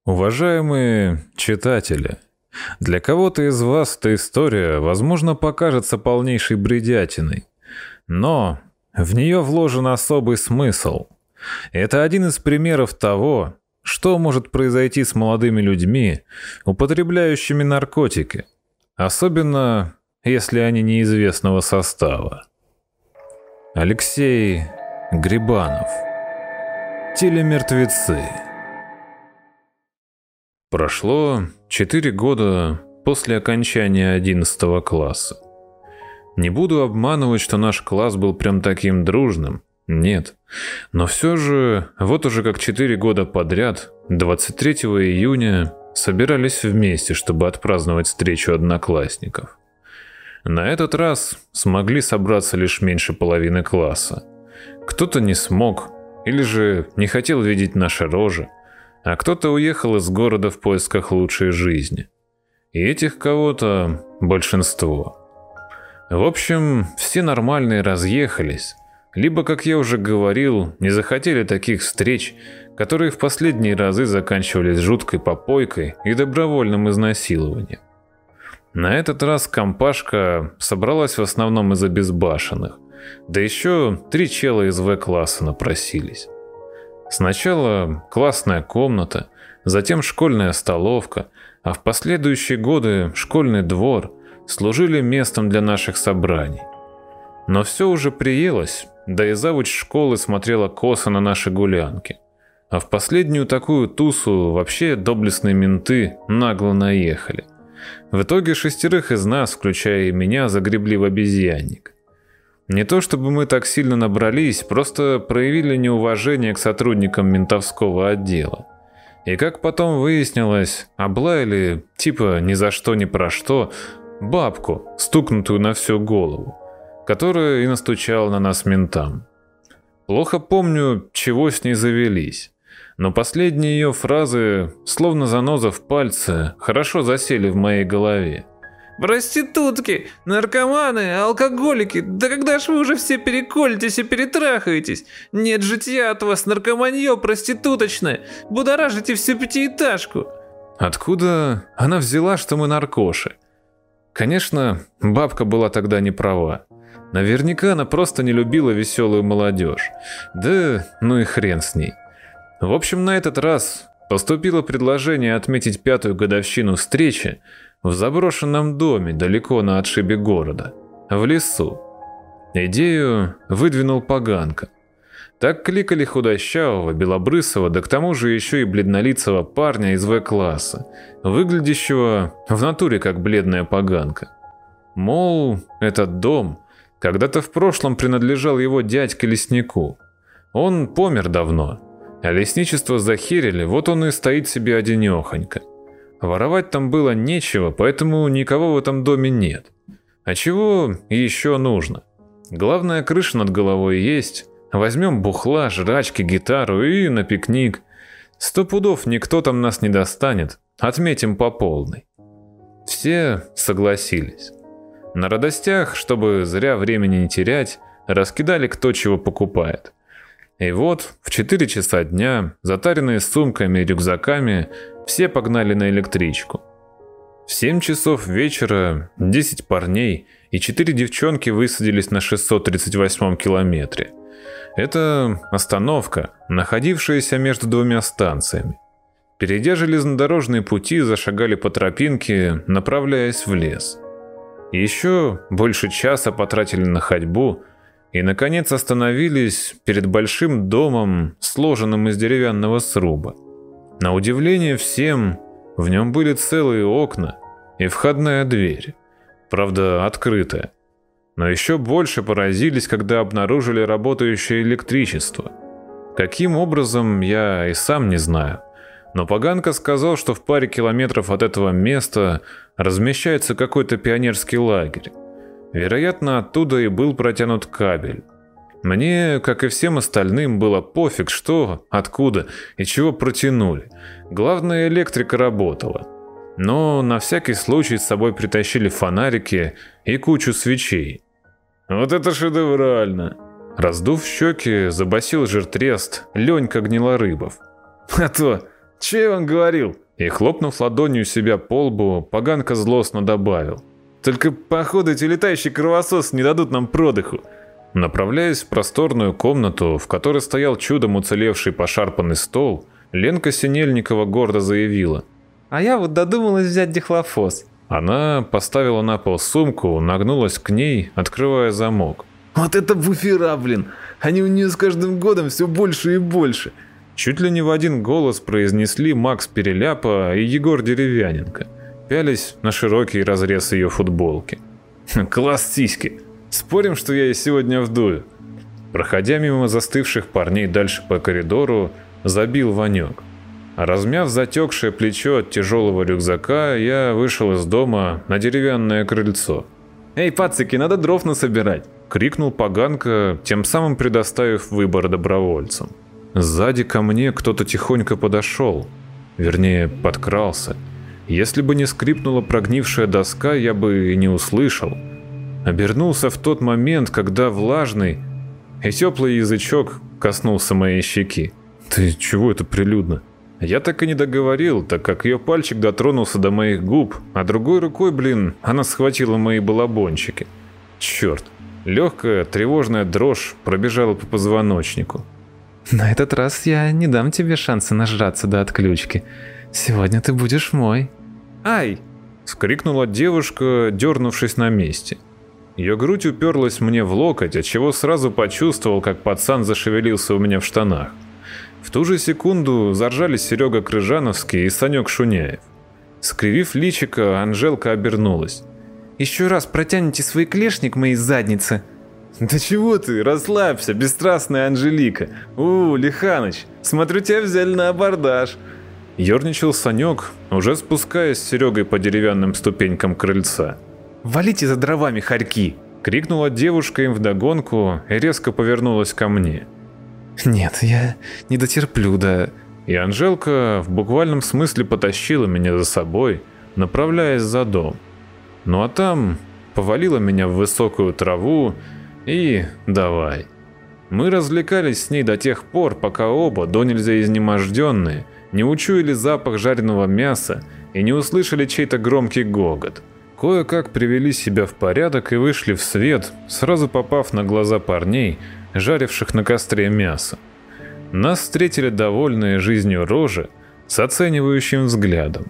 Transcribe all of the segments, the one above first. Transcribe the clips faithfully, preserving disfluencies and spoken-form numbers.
Уважаемые читатели, для кого-то из вас эта история, возможно, покажется полнейшей бредятиной, но в нее вложен особый смысл. Это один из примеров того, что может произойти с молодыми людьми, употребляющими наркотики, особенно если они неизвестного состава. Алексей Грибанов. Телемертвецы. Прошло четыре года после окончания одиннадцатого класса. Не буду обманывать, что наш класс был прям таким дружным. Нет. Но все же, вот уже как четыре года подряд, двадцать третьего июня, собирались вместе, чтобы отпраздновать встречу одноклассников. На этот раз смогли собраться лишь меньше половины класса. Кто-то не смог, или же не хотел видеть наши рожи, а кто-то уехал из города в поисках лучшей жизни. И этих кого-то большинство. В общем, все нормальные разъехались, либо, как я уже говорил, не захотели таких встреч, которые в последние разы заканчивались жуткой попойкой и добровольным изнасилованием. На этот раз компашка собралась в основном из обезбашенных, да еще три чела из В-класса напросились. Сначала классная комната, затем школьная столовка, а в последующие годы школьный двор служили местом для наших собраний. Но все уже приелось, да и завуч школы смотрела косо на наши гулянки. А в последнюю такую тусу вообще доблестные менты нагло наехали. В итоге шестерых из нас, включая и меня, загребли в обезьянник. Не то чтобы мы так сильно набрались, просто проявили неуважение к сотрудникам ментовского отдела. И как потом выяснилось, облаяли, типа ни за что ни про что, бабку, стукнутую на всю голову, которая и настучала на нас ментам. Плохо помню, чего с ней завелись, но последние ее фразы, словно заноза в пальце, хорошо засели в моей голове. Проститутки, наркоманы, алкоголики, да когда ж вы уже все переколитесь и перетрахаетесь? Нет житья от вас, наркоманье проституточное, будоражите всю пятиэтажку. Откуда она взяла, что мы наркоши? Конечно, бабка была тогда не права. Наверняка она просто не любила веселую молодежь. Да ну и хрен с ней. В общем, на этот раз поступило предложение отметить пятую годовщину встречи в заброшенном доме далеко на отшибе города, в лесу. Идею выдвинул Поганка. Так кликали худощавого, белобрысого, да к тому же еще и бледнолицего парня из В-класса, выглядящего в натуре как бледная поганка. Мол, этот дом когда-то в прошлом принадлежал его дядьке леснику. Он помер давно, а лесничество захерили, вот он и стоит себе одинехонько. Воровать там было нечего, поэтому никого в этом доме нет. А чего еще нужно? Главное, крыша над головой есть. Возьмем бухла, жрачки, гитару и на пикник. Сто пудов никто там нас не достанет. Отметим по полной. Все согласились. На радостях, чтобы зря времени не терять, раскидали кто чего покупает. И вот в четыре часа дня, затаренные сумками и рюкзаками, все погнали на электричку. В семь часов вечера десять парней и четыре девчонки высадились на шестьсот тридцать восьмом километре. Это остановка, находившаяся между двумя станциями. Перейдя железнодорожные пути, зашагали по тропинке, направляясь в лес. Еще больше часа потратили на ходьбу и, наконец, остановились перед большим домом, сложенным из деревянного сруба. На удивление всем, в нем были целые окна и входная дверь, правда, открытая. Но еще больше поразились, когда обнаружили работающее электричество. Каким образом, я и сам не знаю. Но Поганка сказал, что в паре километров от этого места размещается какой-то пионерский лагерь. Вероятно, оттуда и был протянут кабель. Мне, как и всем остальным, было пофиг, что, откуда и чего протянули. Главное, электрика работала. Но на всякий случай с собой притащили фонарики и кучу свечей. «Вот это шедеврально!» Раздув щеки, забасил жиртрест Ленька Гнилорыбов. «А то Че я вам говорил?» И, хлопнув ладонью себя по лбу, поганка злостно добавил: «Только, походу, эти летающие кровососы не дадут нам продыху». Направляясь в просторную комнату, в которой стоял чудом уцелевший пошарпанный стол, Ленка Синельникова гордо заявила: «А я вот додумалась взять дихлофос». Она поставила на пол сумку, нагнулась к ней, открывая замок. «Вот это буфера, блин! Они у нее с каждым годом все больше и больше!» Чуть ли не в один голос произнесли Макс Переляпа и Егор Деревяненко, пялись на широкий разрез ее футболки. «Класс сиськи! Спорим, что я ей сегодня вдую?» Проходя мимо застывших парней дальше по коридору, забил Ванек. Размяв затекшее плечо от тяжелого рюкзака, я вышел из дома на деревянное крыльцо. «Эй, пацики, надо дров насобирать!» — крикнул поганка, тем самым предоставив выбор добровольцам. Сзади ко мне кто-то тихонько подошел, вернее, подкрался. Если бы не скрипнула прогнившая доска, я бы и не услышал. Обернулся в тот момент, когда влажный и теплый язычок коснулся моей щеки. «Ты чего это прилюдно?» Я так и не договорил, так как ее пальчик дотронулся до моих губ, а другой рукой, блин, она схватила мои балабончики. Черт, легкая тревожная дрожь пробежала по позвоночнику. «На этот раз я не дам тебе шанса нажраться до отключки. Сегодня ты будешь мой». «Ай!» — вскрикнула девушка, дернувшись на месте. Ее грудь уперлась мне в локоть, отчего сразу почувствовал, как пацан зашевелился у меня в штанах. В ту же секунду заржали Серега Крыжановский и Санек Шуняев. Скривив личико, Анжелка обернулась. «Еще раз протяните свой клешни к моей заднице». «Да чего ты? Расслабься, бесстрастная Анжелика. У, Лиханыч, смотрю, тебя взяли на абордаж». Ёрничал Санек, уже спускаясь с Серегой по деревянным ступенькам крыльца. «Валите за дровами, хорьки!» — крикнула девушка им вдогонку и резко повернулась ко мне. «Нет, я не дотерплю, да...» И Анжелка в буквальном смысле потащила меня за собой, направляясь за дом. Ну а там повалила меня в высокую траву и давай. Мы развлекались с ней до тех пор, пока оба, до нельзя изнеможденные, не учуяли запах жареного мяса и не услышали чей-то громкий гогот. Кое-как привели себя в порядок и вышли в свет, сразу попав на глаза парней, жаривших на костре мясо. Нас встретили довольные жизнью рожи с оценивающим взглядом.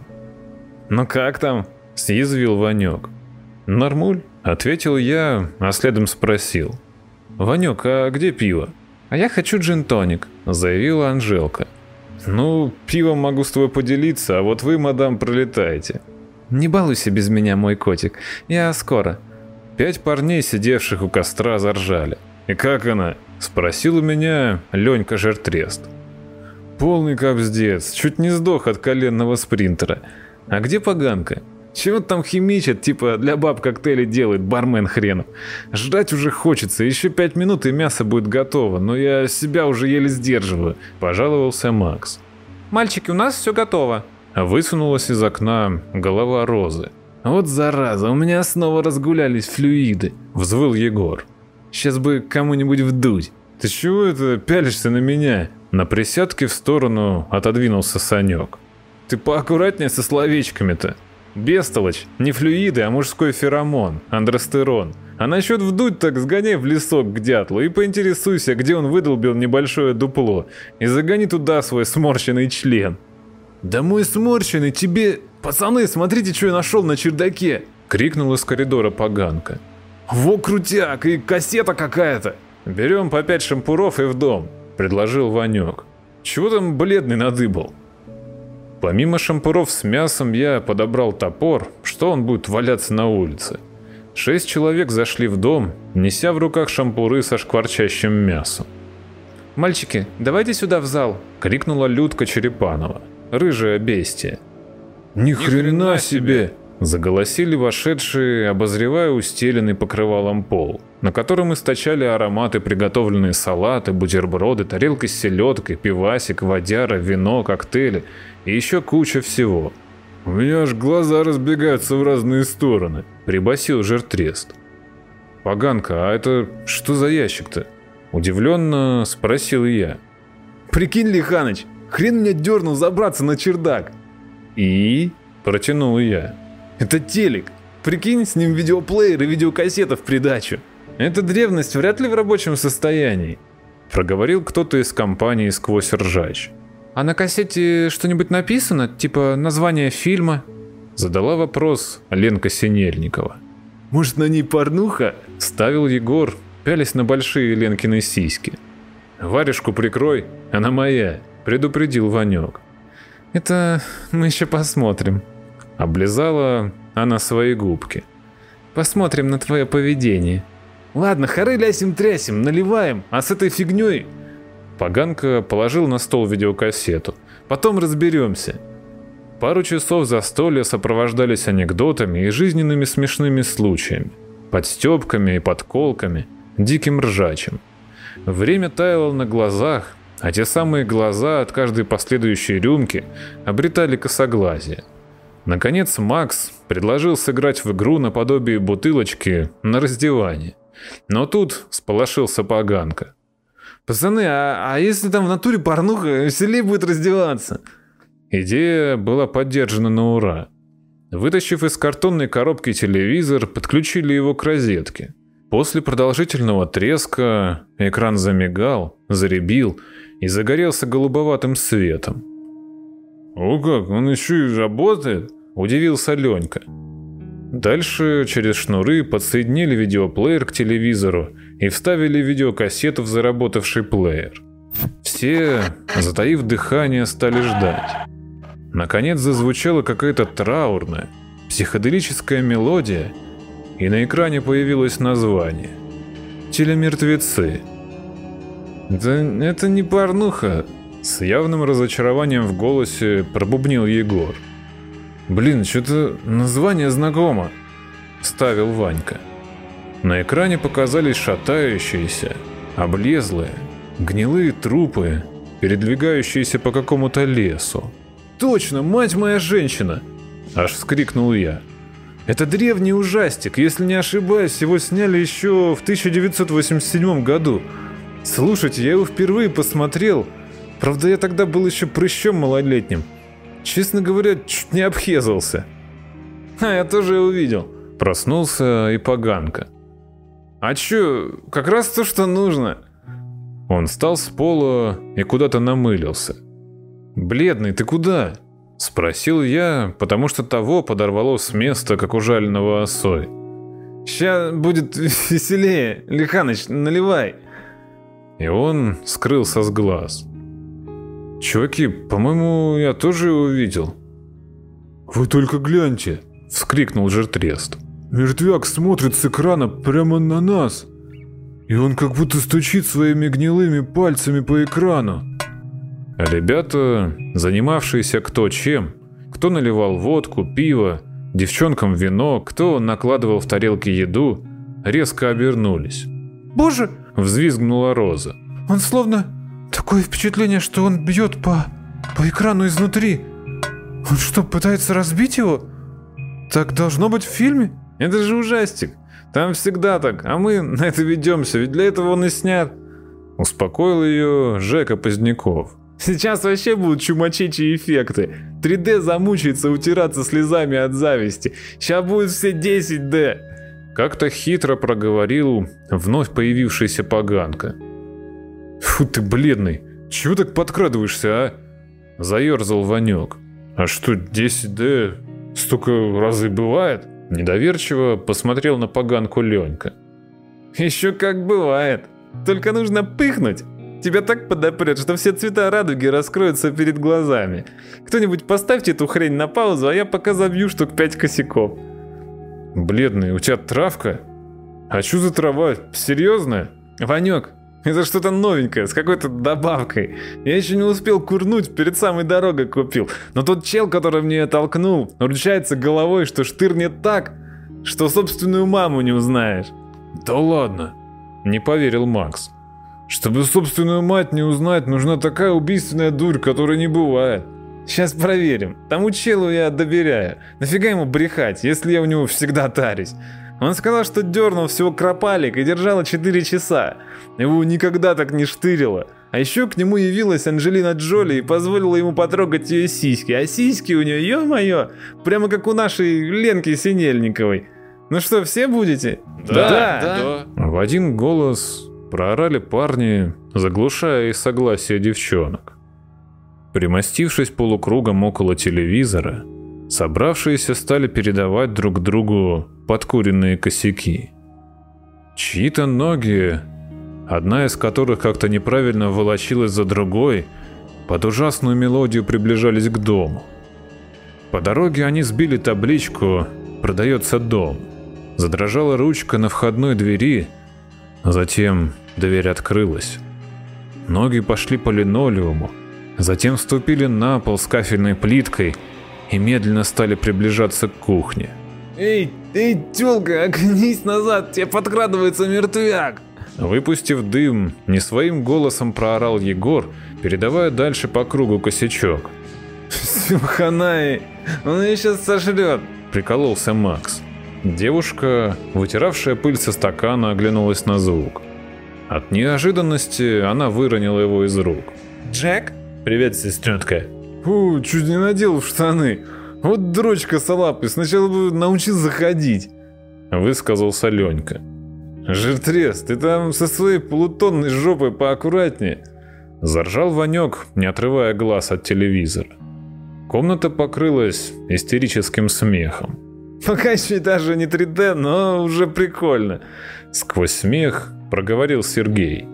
«Ну как там?» — съязвил Ванек. «Нормуль», — ответил я, а следом спросил. «Ванек, а где пиво?» «А я хочу джин-тоник», — заявила Анжелка. «Ну, пивом могу с тобой поделиться, а вот вы, мадам, пролетаете». «Не балуйся без меня, мой котик, я скоро». Пять парней, сидевших у костра, заржали. «И как она?» — спросил у меня Ленька Жертрест. «Полный капздец, чуть не сдох от коленного спринтера. А где поганка? Чего там химичит, типа для баб коктейли делает, бармен хренов? Ждать уже хочется, еще пять минут и мясо будет готово, но я себя уже еле сдерживаю», — пожаловался Макс. «Мальчики, у нас все готово». Высунулась из окна голова Розы. «Вот зараза, у меня снова разгулялись флюиды», — взвыл Егор. «Сейчас бы кому-нибудь вдуть». «Ты чего это пялишься на меня?» На присядке в сторону отодвинулся Санек. «Ты поаккуратнее со словечками-то. Бестолочь, не флюиды, а мужской феромон, андростерон. А насчет вдуть так сгоняй в лесок к дятлу и поинтересуйся, где он выдолбил небольшое дупло, и загони туда свой сморщенный член». «Да мой сморщенный тебе... Пацаны, смотрите, что я нашел на чердаке!» — крикнул из коридора поганка. «Во крутяк, и кассета какая-то!» «Берем по пять шампуров и в дом», — предложил Ванек. «Чего там бледный надыбал?» Помимо шампуров с мясом я подобрал топор, что он будет валяться на улице. Шесть человек зашли в дом, неся в руках шампуры со шкварчащим мясом. «Мальчики, давайте сюда в зал!» — крикнула Людка Черепанова, рыжая бестия. «Ни хрена себе!» — заголосили вошедшие, обозревая устеленный покрывалом пол, на котором источали ароматы приготовленные салаты, бутерброды, тарелки с селедкой, пивасик, водяра, вино, коктейли и еще куча всего. «У меня аж глаза разбегаются в разные стороны», — прибасил Жертрест. «Поганка, а это что за ящик-то?» — удивленно спросил я. «Прикинь, Лиханыч, Хрен меня дернул забраться на чердак. И? Протянул я. Это телек. Прикинь, с ним видеоплеер и видеокассета в придачу. Эта древность вряд ли в рабочем состоянии. Проговорил кто-то из компании сквозь ржач. А на кассете что-нибудь написано? Типа название фильма? Задала вопрос Ленка Синельникова. Может, на ней порнуха? Ставил Егор, пялясь на большие Ленкины сиськи. Варежку прикрой, она моя, предупредил Ванек. Это мы еще посмотрим. Облизала она свои губки. Посмотрим на твое поведение. Ладно, хоры лясим-трясим, наливаем, а с этой фигней... Поганка положил на стол видеокассету. Потом разберемся. Пару часов застолья сопровождались анекдотами и жизненными смешными случаями, подстебками и подколками, диким ржачем. Время таяло на глазах, а те самые глаза от каждой последующей рюмки обретали косоглазие. Наконец Макс предложил сыграть в игру наподобие бутылочки на раздевание. Но тут сполошился Поганка. Пацаны, а, а если там в натуре порнуха, веселее будет раздеваться? Идея была поддержана на ура. Вытащив из картонной коробки телевизор, подключили его к розетке. После продолжительного треска экран замигал, заребил и загорелся голубоватым светом. «О как, он еще и работает?» – удивился Ленька. Дальше через шнуры подсоединили видеоплеер к телевизору и вставили видеокассету в заработавший плеер. Все, затаив дыхание, стали ждать. Наконец зазвучала какая-то траурная, психоделическая мелодия, и на экране появилось название «Телемертвецы». «Да это не порнуха», — с явным разочарованием в голосе пробубнил Егор. «Блин, что-то название знакомо», — вставил Ванька. На экране показались шатающиеся, облезлые, гнилые трупы, передвигающиеся по какому-то лесу. «Точно, мать моя женщина!» — аж вскрикнул я. «Это древний ужастик, если не ошибаюсь, его сняли еще в тысяча девятьсот восемьдесят седьмом году. Слушайте, я его впервые посмотрел, правда я тогда был еще прыщом малолетним. Честно говоря, чуть не обхезался». «А, я тоже увидел». Проснулся и Поганка. «А чё, как раз то, что нужно». Он встал с пола и куда-то намылился. «Бледный, ты куда?» — спросил я, потому что того подорвало с места, как ужаленного осой. «Ща будет веселее, Лиханыч, наливай». И он скрылся с глаз. «Чуваки, по-моему, я тоже его видел». «Вы только гляньте!» — вскрикнул Жиртрест. «Мертвяк смотрит с экрана прямо на нас, и он как будто стучит своими гнилыми пальцами по экрану». Ребята, занимавшиеся кто чем, кто наливал водку, пиво, девчонкам вино, кто накладывал в тарелки еду, резко обернулись. «Боже!» — взвизгнула Роза. «Он словно... Такое впечатление, что он бьет по... по экрану изнутри. Он что, пытается разбить его? Так должно быть в фильме?» «Это же ужастик. Там всегда так, а мы на это ведемся, ведь для этого он и снят». Успокоил ее Жека Поздняков. «Сейчас вообще будут чумачечие эффекты. три дэ замучается утираться слезами от зависти. Сейчас будет все десять дэ». Как-то хитро проговорил вновь появившийся Поганка. «Фу ты бледный, чего так подкрадываешься, а?» — заерзал Ванек. «А что, десять дэ столько разве бывает?» — недоверчиво посмотрел на Поганку Ленька. «Еще как бывает. Только нужно пыхнуть. Тебя так подопрет, что все цвета радуги раскроются перед глазами. Кто-нибудь поставьте эту хрень на паузу, а я пока забью штук пять косяков». «Бледный, у тебя травка? А что за трава? Серьезная?» «Ванек, это что-то новенькое, с какой-то добавкой. Я еще не успел курнуть, перед самой дорогой купил. Но тот чел, который мне ее толкнул, ручается головой, что штырнет так, что собственную маму не узнаешь». «Да ладно», — не поверил Макс. «Чтобы собственную мать не узнать, нужна такая убийственная дурь, которой не бывает. Сейчас проверим. Тому челу я доверяю. Нафига ему брехать, если я у него всегда тарюсь? Он сказал, что дернул всего кропалик и держало четыре часа. Его никогда так не штырило. А еще к нему явилась Анджелина Джоли и позволила ему потрогать ее сиськи. А сиськи у нее, ё-моё, прямо как у нашей Ленки Синельниковой. Ну что, все будете? Да, да, да. В один голос проорали парни, заглушая их согласие девчонок. Примостившись полукругом около телевизора, собравшиеся стали передавать друг другу подкуренные косяки. Чьи-то ноги, одна из которых как-то неправильно волочилась за другой, под ужасную мелодию приближались к дому. По дороге они сбили табличку «Продается дом». Задрожала ручка на входной двери, затем дверь открылась. Ноги пошли по линолеуму, затем вступили на пол с кафельной плиткой и медленно стали приближаться к кухне. Эй, эй, тёлка, оглянись назад, тебе подкрадывается мертвяк. Выпустив дым, не своим голосом проорал Егор, передавая дальше по кругу косячок. Всё, хана, он её сейчас сожрет, прикололся Макс. Девушка, вытиравшая пыль со стакана, оглянулась на звук. От неожиданности она выронила его из рук. Джек? Привет, сестренка. Фу, чуть не надел в штаны. Вот дрочка салапы, сначала бы научился ходить, высказался Ленька. Жиртрес, ты там со своей полутонной жопой поаккуратнее, заржал Ванек, не отрывая глаз от телевизора. Комната покрылась истерическим смехом. Пока еще даже не три дэ, но уже прикольно. Сквозь смех проговорил Сергей.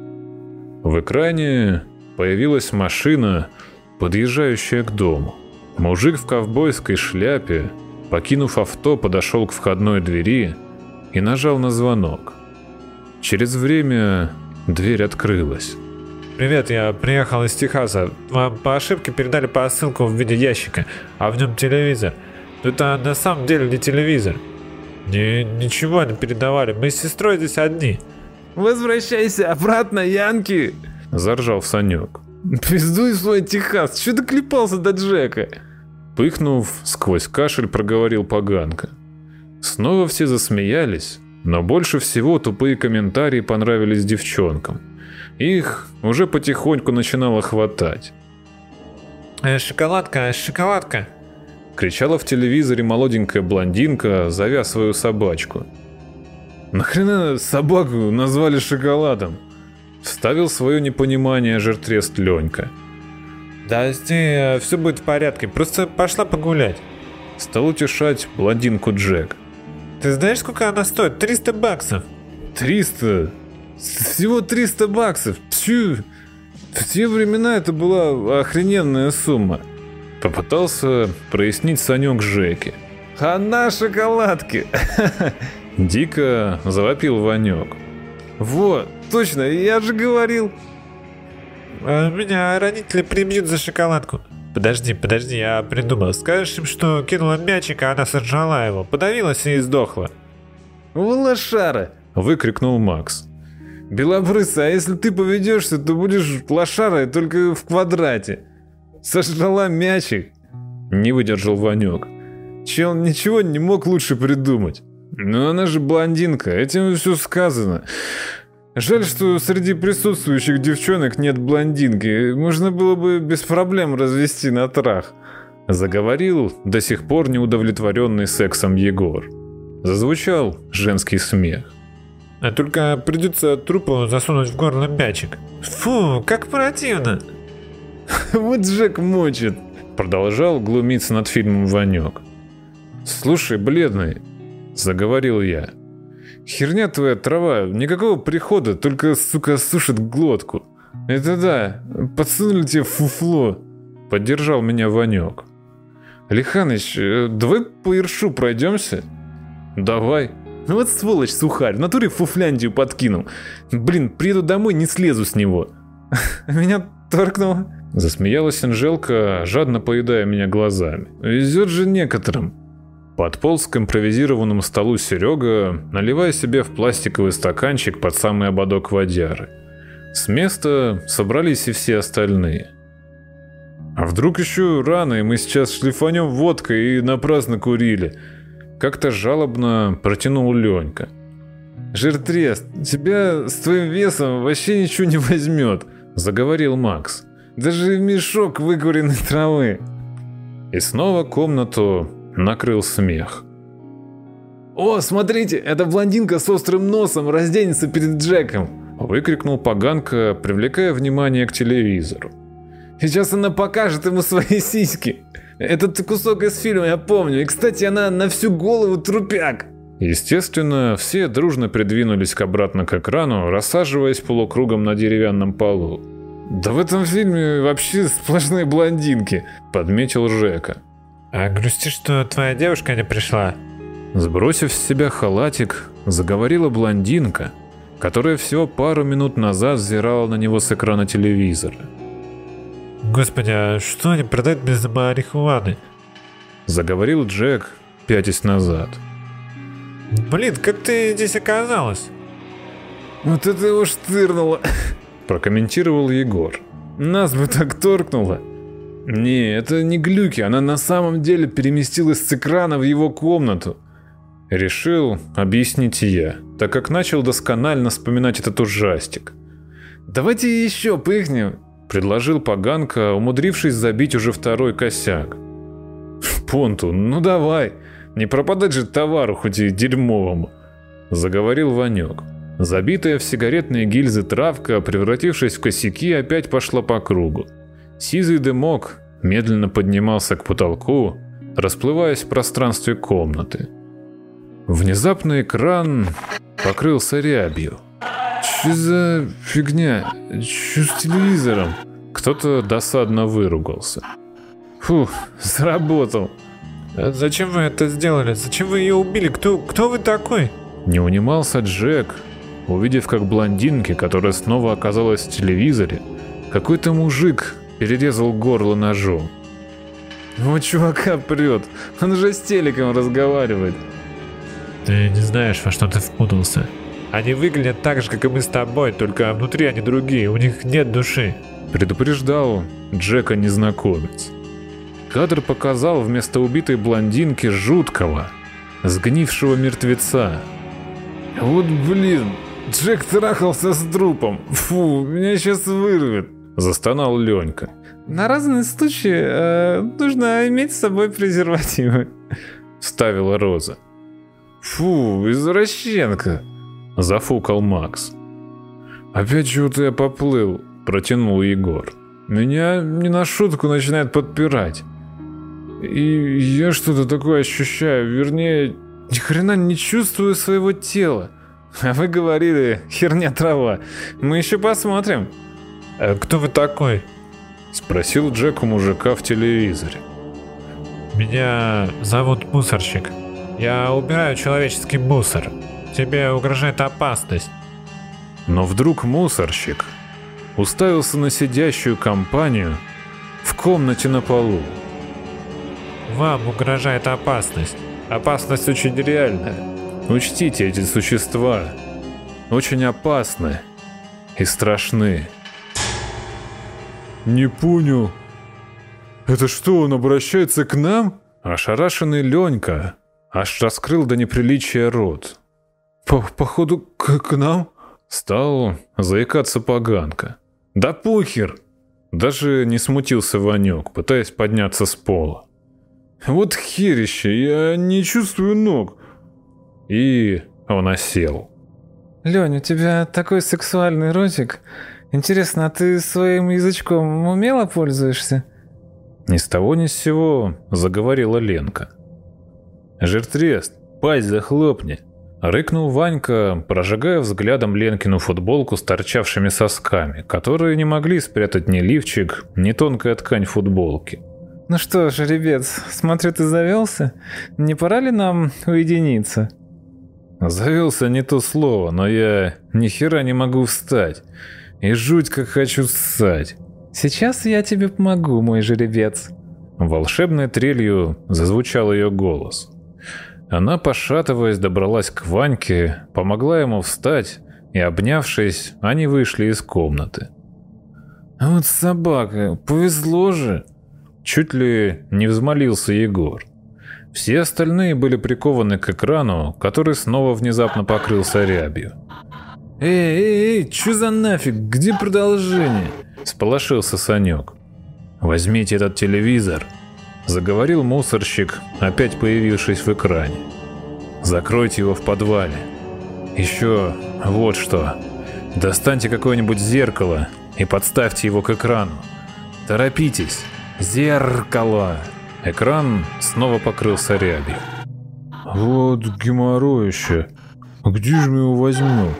В экране появилась машина, подъезжающая к дому. Мужик в ковбойской шляпе, покинув авто, подошел к входной двери и нажал на звонок. Через время дверь открылась. Привет, я приехал из Техаса. Вам по ошибке передали посылку в виде ящика, а в нем телевизор. Это на самом деле не телевизор. Ни, ничего не передавали, мы с сестрой здесь одни. Возвращайся обратно, Янки! Заржал Санек. Пиздуй в свой Техас, что ты клепался до Джека? Пыхнув, сквозь кашель проговорил поганка. Снова все засмеялись, но больше всего тупые комментарии понравились девчонкам. Их уже потихоньку начинало хватать. Э, шоколадка, шоколадка! Кричала в телевизоре молоденькая блондинка, зовя свою собачку. Нахрена собаку назвали шоколадом? Вставил свое непонимание жиртрест Ленька. Да с ней все будет в порядке, просто пошла погулять. Стал утешать блондинку Джек. Ты знаешь, сколько она стоит? триста баксов. триста? Всего триста баксов? Псю! В те времена это была охрененная сумма. Попытался прояснить Санек Жеке. Хана шоколадки! Дико завопил Ванек. Вот, точно, я же говорил. А меня родители прибьют за шоколадку. Подожди, подожди, я придумал. Скажешь им, что кинула мячик, а она сожрала его, подавилась и сдохла. Лошара! Выкрикнул Макс. Белобрысый, а если ты поведешься, то будешь лошарой только в квадрате. Сожрала мячик. Не выдержал Ванек. Чел ничего не мог лучше придумать. Но она же блондинка, этим все сказано. Жаль, что среди присутствующих девчонок нет блондинки. Можно было бы без проблем развести на трах. Заговорил до сих пор неудовлетворенный сексом Егор. Зазвучал женский смех. А только придется трупу засунуть в горло мячик. Фу, как противно. Вот Джек мочит. Продолжал глумиться над фильмом Ванек. Слушай, бледный, заговорил я. Херня твоя трава, никакого прихода, только, сука, сушит глотку. Это да, подсунули тебе фуфло. Поддержал меня Ванек. Лиханыч, давай по Иршу пройдемся? Давай. Ну вот сволочь сухарь, в натуре фуфляндию подкинул. Блин, приеду домой, не слезу с него. Меня торкнуло. Засмеялась Анжелка, жадно поедая меня глазами. Везет же некоторым. Подполз к импровизированному столу Серега, наливая себе в пластиковый стаканчик под самый ободок водяры. С места собрались и все остальные. А вдруг еще рано, и мы сейчас шлифанем водкой и напрасно курили? Как-то жалобно протянул Ленька. Жиртрест, тебя с твоим весом вообще ничего не возьмет. заговорил Макс. «Даже мешок выкуренной травы». И снова комнату накрыл смех. «О, смотрите, эта блондинка с острым носом разденется перед Джеком!» — выкрикнул поганка, привлекая внимание к телевизору. «Сейчас она покажет ему свои сиськи. Этот кусок из фильма я помню, и, кстати, она на всю голову трупяк!» Естественно, все дружно придвинулись к обратно к экрану, рассаживаясь полукругом на деревянном полу. «Да в этом фильме вообще сплошные блондинки», — подметил Жека. «А грустишь, что твоя девушка не пришла?» Сбросив с себя халатик, заговорила блондинка, которая всего пару минут назад взирала на него с экрана телевизора. «Господи, а что они продают без марихуаны?» Заговорил Джек, пятясь назад. «Блин, как ты здесь оказалась?» «Вот это его штырнуло», — прокомментировал Егор. «Нас бы так торкнуло». «Не, это не глюки, она на самом деле переместилась с экрана в его комнату». Решил объяснить я, так как начал досконально вспоминать этот ужастик. «Давайте еще пыхнем», — предложил поганка, умудрившись забить уже второй косяк. «Понту, ну давай, не пропадать же товару, хоть и дерьмовому», — заговорил Ванек. Забитая в сигаретные гильзы травка, превратившись в косяки, опять пошла по кругу. Сизый дымок медленно поднимался к потолку, расплываясь в пространстве комнаты. Внезапно экран покрылся рябью. «Чё за фигня? Чё с телевизором?» Кто-то досадно выругался. «Фух, сработал». А зачем вы это сделали? Зачем вы ее убили? Кто, кто вы такой?» Не унимался Джек, увидев, как блондинке, которая снова оказалась в телевизоре, какой-то мужик перерезал горло ножом. «Вот чувака прет, он же с телеком разговаривает». «Ты не знаешь, во что ты впутался. Они выглядят так же, как и мы с тобой, только внутри они другие, у них нет души», — предупреждал Джека незнакомец. Кадр показал вместо убитой блондинки жуткого, сгнившего мертвеца. «Вот блин, Джек трахался с трупом. Фу, меня сейчас вырвет», — застонал Ленька. «На разные случаи э, нужно иметь с собой презервативы», — вставила Роза. «Фу, извращенка», — зафукал Макс. «Опять чего-то я поплыл», — протянул Егор. «Меня не на шутку начинает подпирать. И я что-то такое ощущаю, вернее, ни хрена не чувствую своего тела. А вы говорили, херня трава. Мы еще посмотрим». а «Кто вы такой?» — спросил Джек у мужика в телевизоре. «Меня зовут Мусорщик. Я убираю человеческий мусор. Тебе угрожает опасность». Но вдруг мусорщик уставился на сидящую компанию в комнате на полу. «Вам угрожает опасность. Опасность очень реальная. Учтите, эти существа очень опасны и страшны». «Не понял. Это что, он обращается к нам?» Ошарашенный Ленька аж раскрыл до неприличия рот. По «Походу, к, к нам?» Стал заикаться поганка. «Да похер!» Даже не смутился Ванек, пытаясь подняться с пола. «Вот херище, я не чувствую ног». И он осел. «Лёнь, у тебя такой сексуальный ротик. Интересно, а ты своим язычком умело пользуешься?» Ни с того ни с сего заговорила Ленка. «Жиртрест, пасть захлопни!» — рыкнул Ванька, прожигая взглядом Ленкину футболку с торчавшими сосками, которые не могли спрятать ни лифчик, ни тонкая ткань футболки. «Ну что, жеребец, смотрю, ты завелся. Не пора ли нам уединиться?» Завелся не то слово, но я ни хера не могу встать. И жуть как хочу ссать. «Сейчас я тебе помогу, мой жеребец». Волшебной трелью зазвучал ее голос. Она, пошатываясь, добралась к Ваньке, помогла ему встать, и, обнявшись, они вышли из комнаты. «А вот собака, повезло же!» Чуть ли не взмолился Егор. Все остальные были прикованы к экрану, который снова внезапно покрылся рябью. «Эй, эй, эй, чё за нафиг? Где продолжение?» Сполошился Санек. «Возьмите этот телевизор», — заговорил мусорщик, опять появившись в экране. «Закройте его в подвале. Еще вот что. Достаньте какое-нибудь зеркало и подставьте его к экрану. Торопитесь. Зеркало!» Экран снова покрылся рябью. Вот геморроище. Где же мы его возьмем?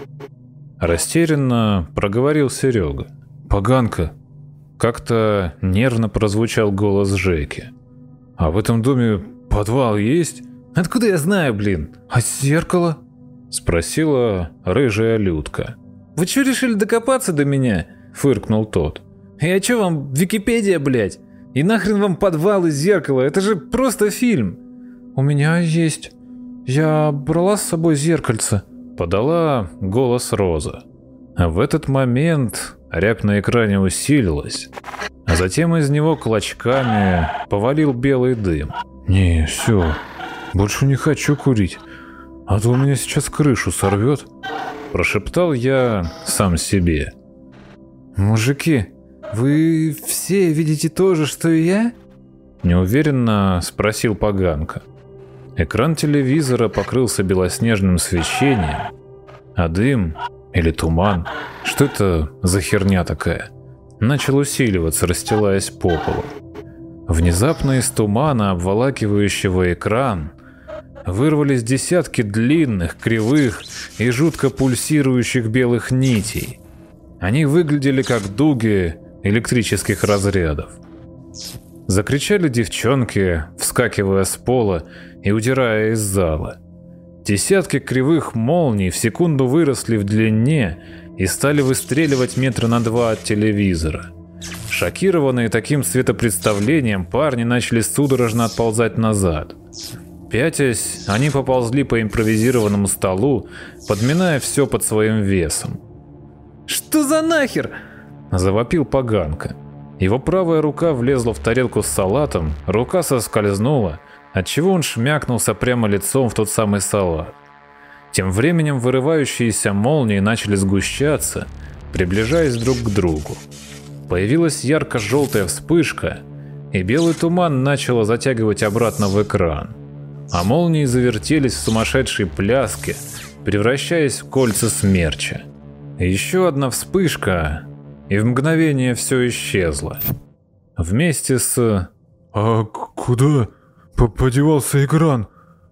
Растерянно проговорил Серега. «Поганка!» Как-то нервно прозвучал голос Жеки. «А в этом доме подвал есть?» «Откуда я знаю, блин? А зеркало?» Спросила рыжая Людка. «Вы чё решили докопаться до меня?» Фыркнул тот. «Я чё вам, Википедия, блядь? И нахрен вам подвал и зеркало? Это же просто фильм!» «У меня есть. Я брала с собой зеркальце», — подала голос Роза. А в этот момент рябь на экране усилилась, а затем из него клочками повалил белый дым. «Не, все, больше не хочу курить, а то у меня сейчас крышу сорвет», — прошептал я сам себе. «Мужики, вы все видите то же, что и я?» — неуверенно спросил Поганка. Экран телевизора покрылся белоснежным свечением, а дым или туман, что это за херня такая, начал усиливаться, расстилаясь по полу. Внезапно из тумана, обволакивающего экран, вырвались десятки длинных, кривых и жутко пульсирующих белых нитей. Они выглядели как дуги электрических разрядов. Закричали девчонки, вскакивая с пола и удирая из зала. Десятки кривых молний в секунду выросли в длине и стали выстреливать метра на два от телевизора. Шокированные таким светопредставлением, парни начали судорожно отползать назад. Пятясь, они поползли по импровизированному столу, подминая все под своим весом. «Что за нахер?» — завопил Поганка. Его правая рука влезла в тарелку с салатом, рука соскользнула, отчего он шмякнулся прямо лицом в тот самый салат. Тем временем вырывающиеся молнии начали сгущаться, приближаясь друг к другу. Появилась ярко-желтая вспышка, и белый туман начало затягивать обратно в экран. А молнии завертелись в сумасшедшей пляске, превращаясь в кольца смерча. Еще одна вспышка, и в мгновение все исчезло. Вместе с... «А куда подевался экран?»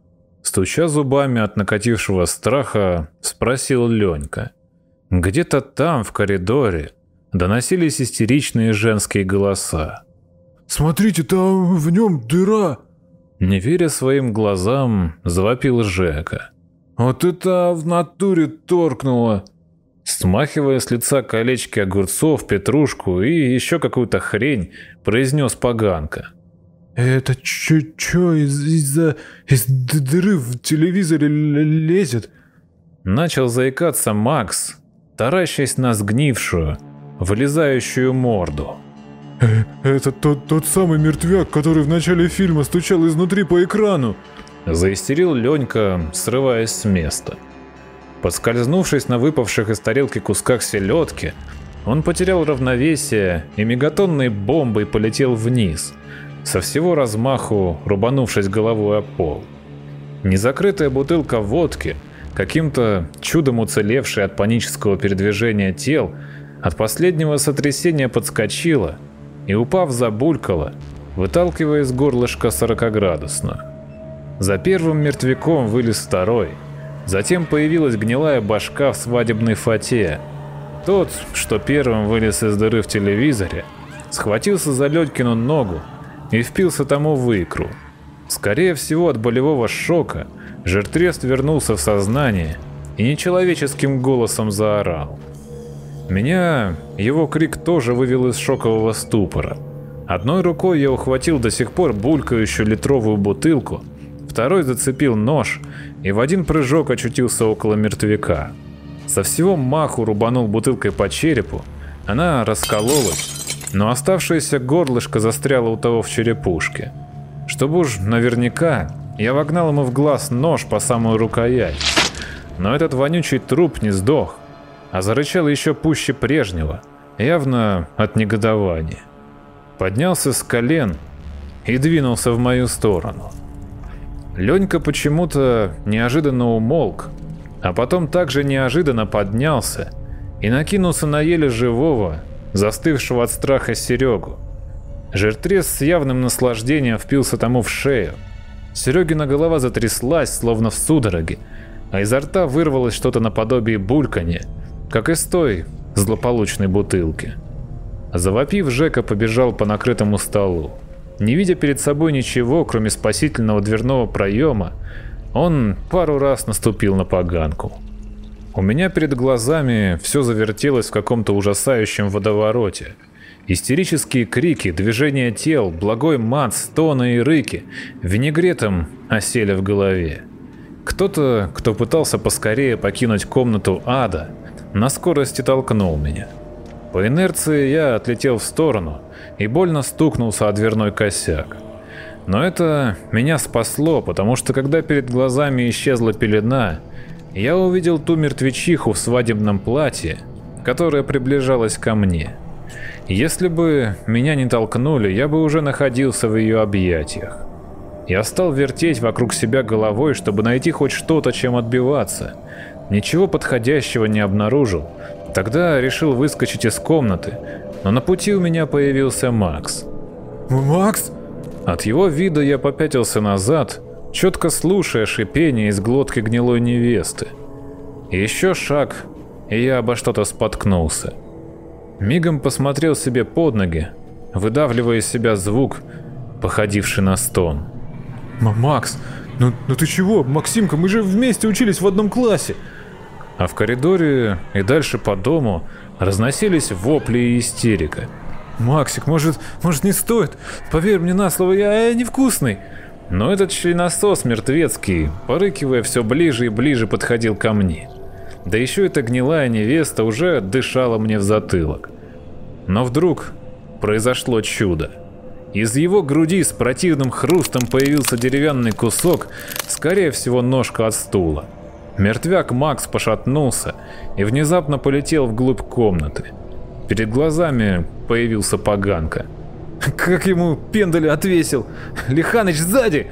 Стуча зубами от накатившего страха, спросил Ленька. Где-то там, в коридоре, доносились истеричные женские голоса. «Смотрите, там в нем дыра!» Не веря своим глазам, завопил Жека. «Вот это в натуре торкнуло!» Смахивая с лица колечки огурцов, петрушку и еще какую-то хрень, произнес Поганка. «Это чё из- из-за из дыры в телевизоре лезет?» Начал заикаться Макс, таращась на сгнившую, вылезающую морду. Э, «Это тот, тот самый мертвяк, который в начале фильма стучал изнутри по экрану!» Заистерил Ленька, срываясь с места. Подскользнувшись на выпавших из тарелки кусках селедки, он потерял равновесие и мегатонной бомбой полетел вниз, со всего размаху рубанувшись головой о пол. Незакрытая бутылка водки, каким-то чудом уцелевшая от панического передвижения тел, от последнего сотрясения подскочила и, упав, забулькала, выталкивая из горлышка сорокаградусную. За первым мертвяком вылез второй. Затем появилась гнилая башка в свадебной фате. Тот, что первым вылез из дыры в телевизоре, схватился за Лёдькину ногу и впился тому в икру. Скорее всего, от болевого шока жертвец вернулся в сознание и нечеловеческим голосом заорал. Меня его крик тоже вывел из шокового ступора. Одной рукой я ухватил до сих пор булькающую литровую бутылку, второй зацепил нож и в один прыжок очутился около мертвяка. Со всего маху рубанул бутылкой по черепу, она раскололась, но оставшееся горлышко застряло у того в черепушке. Чтобы уж наверняка, я вогнал ему в глаз нож по самую рукоять. Но этот вонючий труп не сдох, а зарычал еще пуще прежнего, явно от негодования. Поднялся с колен и двинулся в мою сторону. Ленька почему-то неожиданно умолк, а потом также неожиданно поднялся и накинулся на еле живого, застывшего от страха Серегу. Жиртрес с явным наслаждением впился тому в шею. Серегина голова затряслась, словно в судороге, а изо рта вырвалось что-то наподобие бульканья, как из той злополучной бутылки. Завопив, Жека побежал по накрытому столу. Не видя перед собой ничего, кроме спасительного дверного проема, он пару раз наступил на поганку. У меня перед глазами все завертелось в каком-то ужасающем водовороте. Истерические крики, движения тел, благой мат, стоны и рыки винегретом осели в голове. Кто-то, кто пытался поскорее покинуть комнату ада, на скорости толкнул меня. По инерции я отлетел в сторону и больно стукнулся о дверной косяк. Но это меня спасло, потому что когда перед глазами исчезла пелена, я увидел ту мертвечиху в свадебном платье, которая приближалась ко мне. Если бы меня не толкнули, я бы уже находился в ее объятиях. Я стал вертеть вокруг себя головой, чтобы найти хоть что-то, чем отбиваться. Ничего подходящего не обнаружил. Тогда решил выскочить из комнаты, но на пути у меня появился Макс. Макс? От его вида я попятился назад, четко слушая шипение из глотки гнилой невесты. Еще шаг, и я обо что-то споткнулся. Мигом посмотрел себе под ноги, выдавливая из себя звук, походивший на стон. Макс, ну, ну ты чего, Максимка, мы же вместе учились в одном классе. А в коридоре и дальше по дому разносились вопли и истерика. Максик, может, может не стоит? Поверь мне на слово, я, я невкусный. Но этот членосос мертвецкий, порыкивая все ближе и ближе, подходил ко мне. Да еще эта гнилая невеста уже дышала мне в затылок. Но вдруг произошло чудо. Из его груди с противным хрустом появился деревянный кусок, скорее всего ножка от стула. Мертвяк Макс пошатнулся и внезапно полетел вглубь комнаты. Перед глазами появился поганка. Как ему пендаля отвесил! Лиханыч сзади!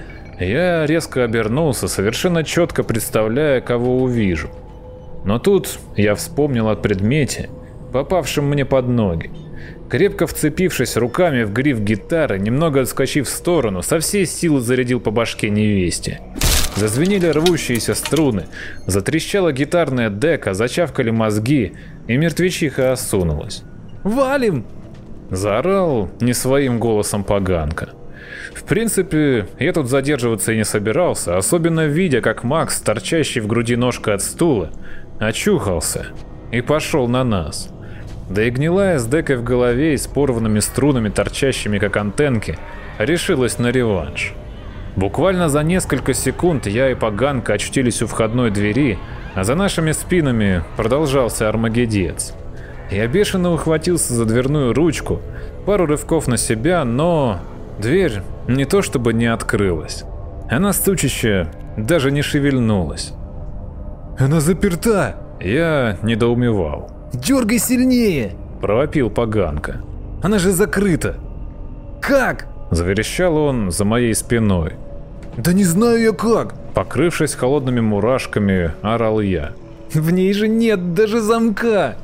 Я резко обернулся, совершенно четко представляя, кого увижу. Но тут я вспомнил о предмете, попавшем мне под ноги. Крепко вцепившись руками в гриф гитары, немного отскочив в сторону, со всей силы зарядил по башке невесте. Зазвенели рвущиеся струны, затрещала гитарная дека, зачавкали мозги, и мертвечиха осунулась. «Валим!» — заорал не своим голосом поганка. В принципе, я тут задерживаться и не собирался, особенно видя, как Макс, торчащий в груди ножка от стула, очухался и пошел на нас. Да и гнилая с декой в голове и с порванными струнами, торчащими как антенки, решилась на реванш. Буквально за несколько секунд я и поганка очутились у входной двери, а за нашими спинами продолжался армагеддец. Я бешено ухватился за дверную ручку, пару рывков на себя, но дверь не то чтобы не открылась. Она, сучища, даже не шевельнулась. «Она заперта!» Я недоумевал. «Дергай сильнее!» — провопил поганка. «Она же закрыта!» «Как?» — заверещал он за моей спиной. «Да не знаю я как!» Покрывшись холодными мурашками, орал я. «В ней же нет даже замка!»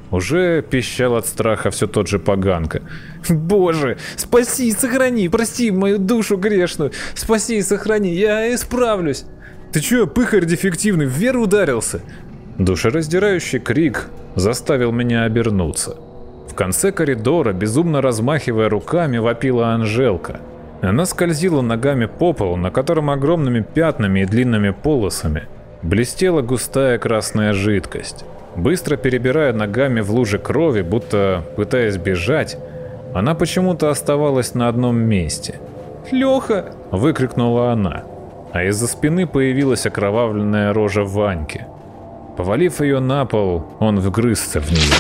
Уже пищал от страха все тот же поганка. «Боже, спаси и сохрани, прости мою душу грешную, спаси и сохрани, я исправлюсь!» «Ты чё, пыхарь дефективный, в веру ударился?» Душераздирающий крик заставил меня обернуться. В конце коридора, безумно размахивая руками, вопила Анжелка. Она скользила ногами по полу, на котором огромными пятнами и длинными полосами блестела густая красная жидкость. Быстро перебирая ногами в луже крови, будто пытаясь бежать, она почему-то оставалась на одном месте. «Леха!» — выкрикнула она, а из-за спины появилась окровавленная рожа Ваньки. Повалив ее на пол, он вгрызся в нее.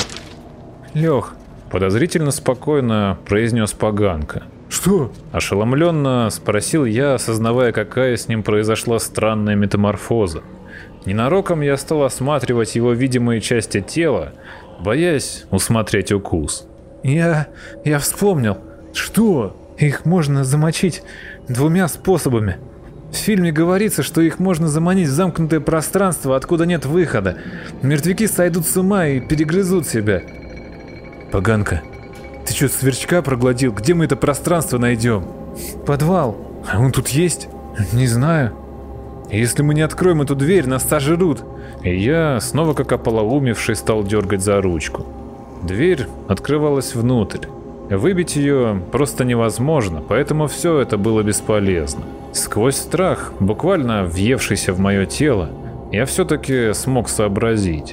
«Лех!» — подозрительно спокойно произнес поганка. «Что?» — ошеломленно спросил я, осознавая, какая с ним произошла странная метаморфоза. Ненароком я стал осматривать его видимые части тела, боясь усмотреть укус. Я... я вспомнил. Что? Их можно замочить двумя способами. В фильме говорится, что их можно заманить в замкнутое пространство, откуда нет выхода. Мертвяки сойдут с ума и перегрызут себя. Поганка, ты что, сверчка проглотил? Где мы это пространство найдем? Подвал. А он тут есть? Не знаю. Если мы не откроем эту дверь, нас сожрут. И я, снова как ополоумевший, стал дергать за ручку. Дверь открывалась внутрь. Выбить ее просто невозможно, поэтому все это было бесполезно. Сквозь страх, буквально въевшийся в мое тело, я все-таки смог сообразить.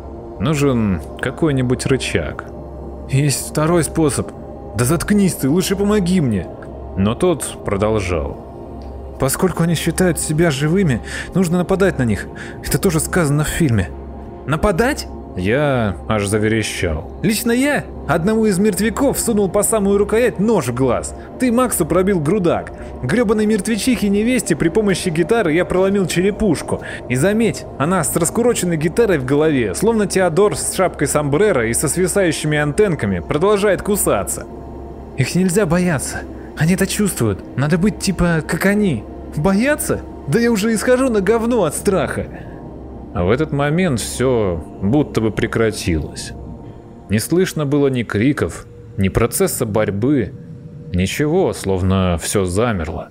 Нужен какой-нибудь рычаг. Есть второй способ. Да заткнись ты, лучше помоги мне. Но тот продолжал. Поскольку они считают себя живыми, нужно нападать на них. Это тоже сказано в фильме. Нападать? Я аж заверещал. Лично я одному из мертвяков сунул по самую рукоять нож в глаз. Ты Максу пробил грудак. Гребаной мертвечихе невесте при помощи гитары я проломил черепушку. И заметь, она с раскуроченной гитарой в голове, словно Теодор с шапкой сомбреро и со свисающими антенками, продолжает кусаться. Их нельзя бояться. Они это чувствуют. Надо быть типа как они. Бояться? Да я уже исхожу на говно от страха. А в этот момент все будто бы прекратилось. Не слышно было ни криков, ни процесса борьбы, ничего, словно все замерло.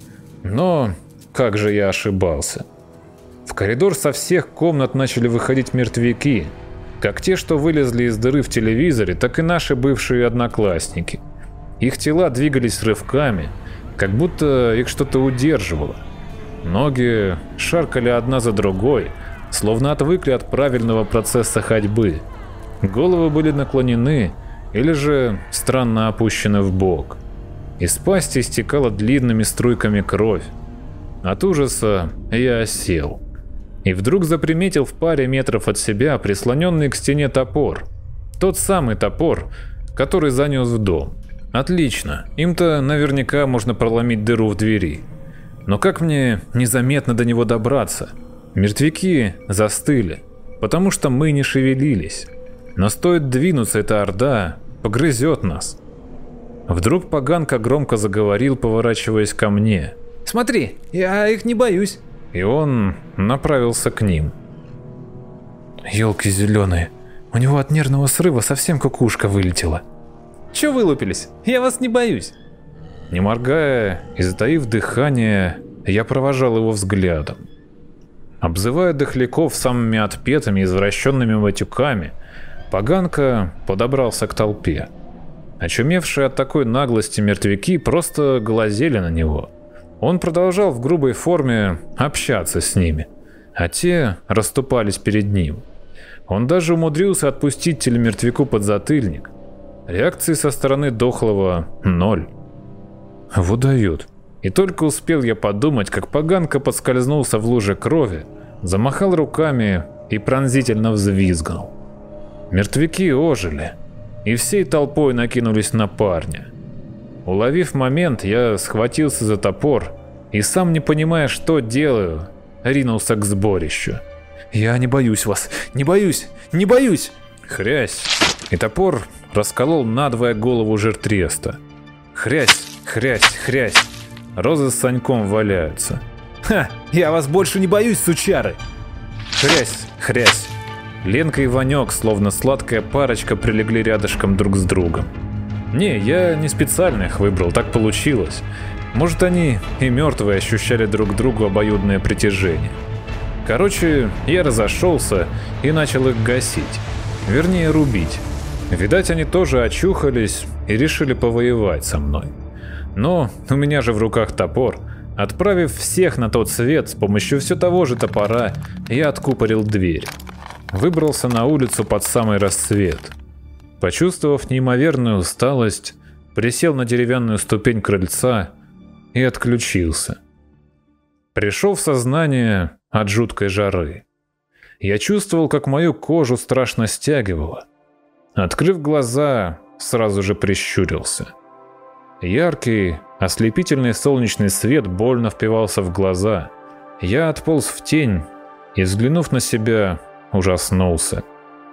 Но как же я ошибался. В коридор со всех комнат начали выходить мертвяки, как те, что вылезли из дыры в телевизоре, так и наши бывшие одноклассники. Их тела двигались рывками, как будто их что-то удерживало. Ноги шаркали одна за другой, словно отвыкли от правильного процесса ходьбы. Головы были наклонены или же странно опущены в бок. Из пасти стекала длинными струйками кровь. От ужаса я осел. И вдруг заприметил в паре метров от себя прислоненный к стене топор. Тот самый топор, который занес в дом. Отлично, им-то наверняка можно проломить дыру в двери. Но как мне незаметно до него добраться? Мертвяки застыли, потому что мы не шевелились. Но стоит двинуться, эта орда погрызет нас. Вдруг поганка громко заговорил, поворачиваясь ко мне. Смотри, я их не боюсь. И он направился к ним. Ёлки зеленые, у него от нервного срыва совсем кукушка вылетела. Чё вылупились? Я вас не боюсь. Не моргая и затаив дыхание, я провожал его взглядом. Обзывая дохляков самыми отпетыми извращенными матюками, поганка подобрался к толпе. Очумевшие от такой наглости мертвяки просто глазели на него. Он продолжал в грубой форме общаться с ними, а те расступались перед ним. Он даже умудрился отпустить телемертвяку подзатыльник. Реакции со стороны дохлого ноль. Вот дают. И только успел я подумать, как поганка подскользнулся в луже крови, замахал руками и пронзительно взвизгнул. Мертвяки ожили и всей толпой накинулись на парня. Уловив момент, я схватился за топор и, сам не понимая, что делаю, ринулся к сборищу. Я не боюсь вас, не боюсь, не боюсь! Хрясь, и топор расколол надвое голову жиртреста. Хрясь, хрясь, хрясь. Розы с Саньком валяются. Ха, я вас больше не боюсь, сучары! Хрясь, хрясь. Ленка и Ванек, словно сладкая парочка, прилегли рядышком друг с другом. Не, я не специально их выбрал, так получилось. Может, они и мертвые ощущали друг другу обоюдное притяжение. Короче, я разошелся и начал их гасить. Вернее, рубить. Видать, они тоже очухались и решили повоевать со мной. Но у меня же в руках топор. Отправив всех на тот свет с помощью все того же топора, я откупорил дверь. Выбрался на улицу под самый рассвет. Почувствовав неимоверную усталость, присел на деревянную ступень крыльца и отключился. Пришел в сознание от жуткой жары. Я чувствовал, как мою кожу страшно стягивало. Открыв глаза, сразу же прищурился. Яркий, ослепительный солнечный свет больно впивался в глаза. Я отполз в тень и, взглянув на себя, ужаснулся.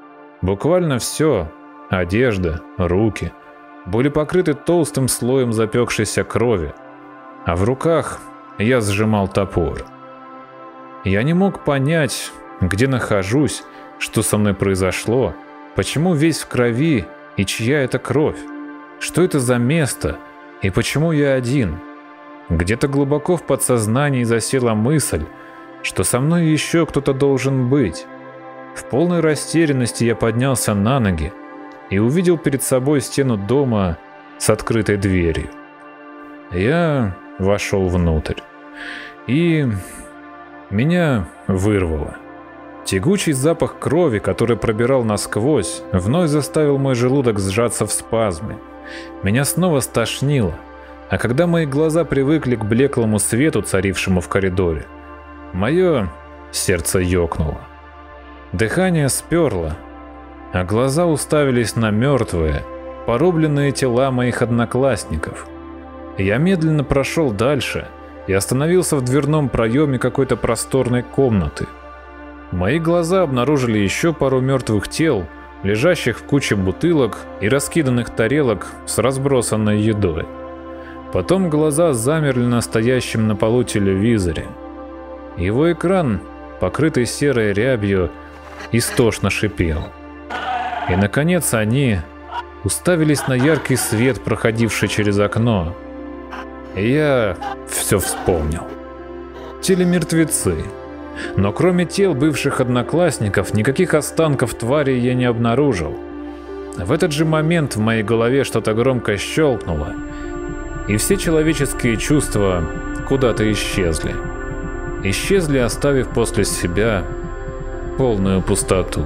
Буквально все – одежда, руки – были покрыты толстым слоем запекшейся крови, а в руках я сжимал топор. Я не мог понять, где нахожусь, что со мной произошло, почему весь в крови и чья это кровь, что это за место и почему я один. Где-то глубоко в подсознании засела мысль, что со мной еще кто-то должен быть. В полной растерянности я поднялся на ноги и увидел перед собой стену дома с открытой дверью. Я вошел внутрь, и меня вырвало. Тягучий запах крови, который пробирал насквозь, вновь заставил мой желудок сжаться в спазме. Меня снова стошнило, а когда мои глаза привыкли к блеклому свету, царившему в коридоре, мое сердце ёкнуло. Дыхание сперло, а глаза уставились на мертвые, порубленные тела моих одноклассников. Я медленно прошел дальше и остановился в дверном проеме какой-то просторной комнаты. Мои глаза обнаружили еще пару мертвых тел, лежащих в куче бутылок и раскиданных тарелок с разбросанной едой. Потом глаза замерли на стоящем на полу телевизоре. Его экран, покрытый серой рябью, истошно шипел. И, наконец, они уставились на яркий свет, проходивший через окно. И я все вспомнил. Телемертвецы. Но кроме тел бывших одноклассников, никаких останков тварей я не обнаружил. В этот же момент в моей голове что-то громко щелкнуло, и все человеческие чувства куда-то исчезли. Исчезли, оставив после себя полную пустоту.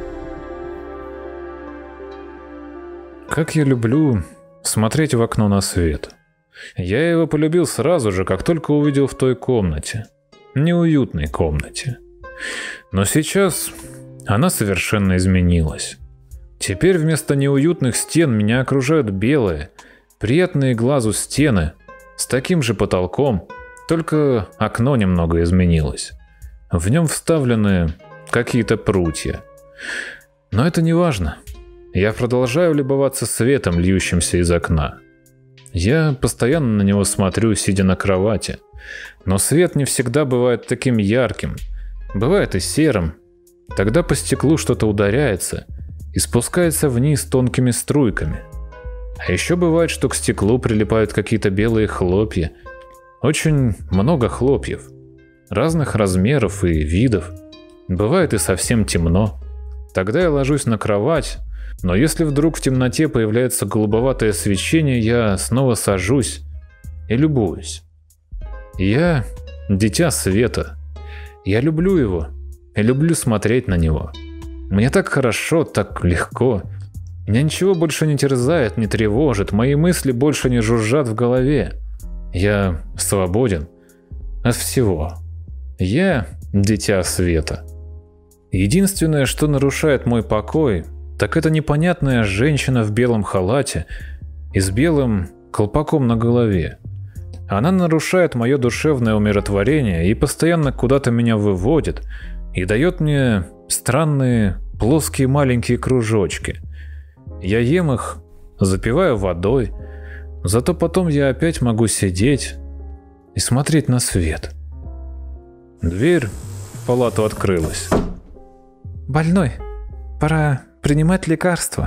Как я люблю смотреть в окно на свет. Я его полюбил сразу же, как только увидел в той комнате. Неуютной комнате. Но сейчас она совершенно изменилась. Теперь вместо неуютных стен меня окружают белые, приятные глазу стены с таким же потолком, только окно немного изменилось. В нем вставлены какие-то прутья. Но это не важно. Я продолжаю любоваться светом, льющимся из окна. Я постоянно на него смотрю, сидя на кровати. Но свет не всегда бывает таким ярким. Бывает и серым. Тогда по стеклу что-то ударяется и спускается вниз тонкими струйками. А еще бывает, что к стеклу прилипают какие-то белые хлопья. Очень много хлопьев. Разных размеров и видов. Бывает и совсем темно. Тогда я ложусь на кровать, но если вдруг в темноте появляется голубоватое свечение, я снова сажусь и любуюсь. Я дитя света. Я люблю его и люблю смотреть на него. Мне так хорошо, так легко. Меня ничего больше не терзает, не тревожит, мои мысли больше не жужжат в голове. Я свободен от всего. Я дитя света. Единственное, что нарушает мой покой, так это непонятная женщина в белом халате и с белым колпаком на голове. Она нарушает мое душевное умиротворение и постоянно куда-то меня выводит и дает мне странные плоские маленькие кружочки. Я ем их, запиваю водой, зато потом я опять могу сидеть и смотреть на свет. Дверь в палату открылась. «Больной, пора принимать лекарства».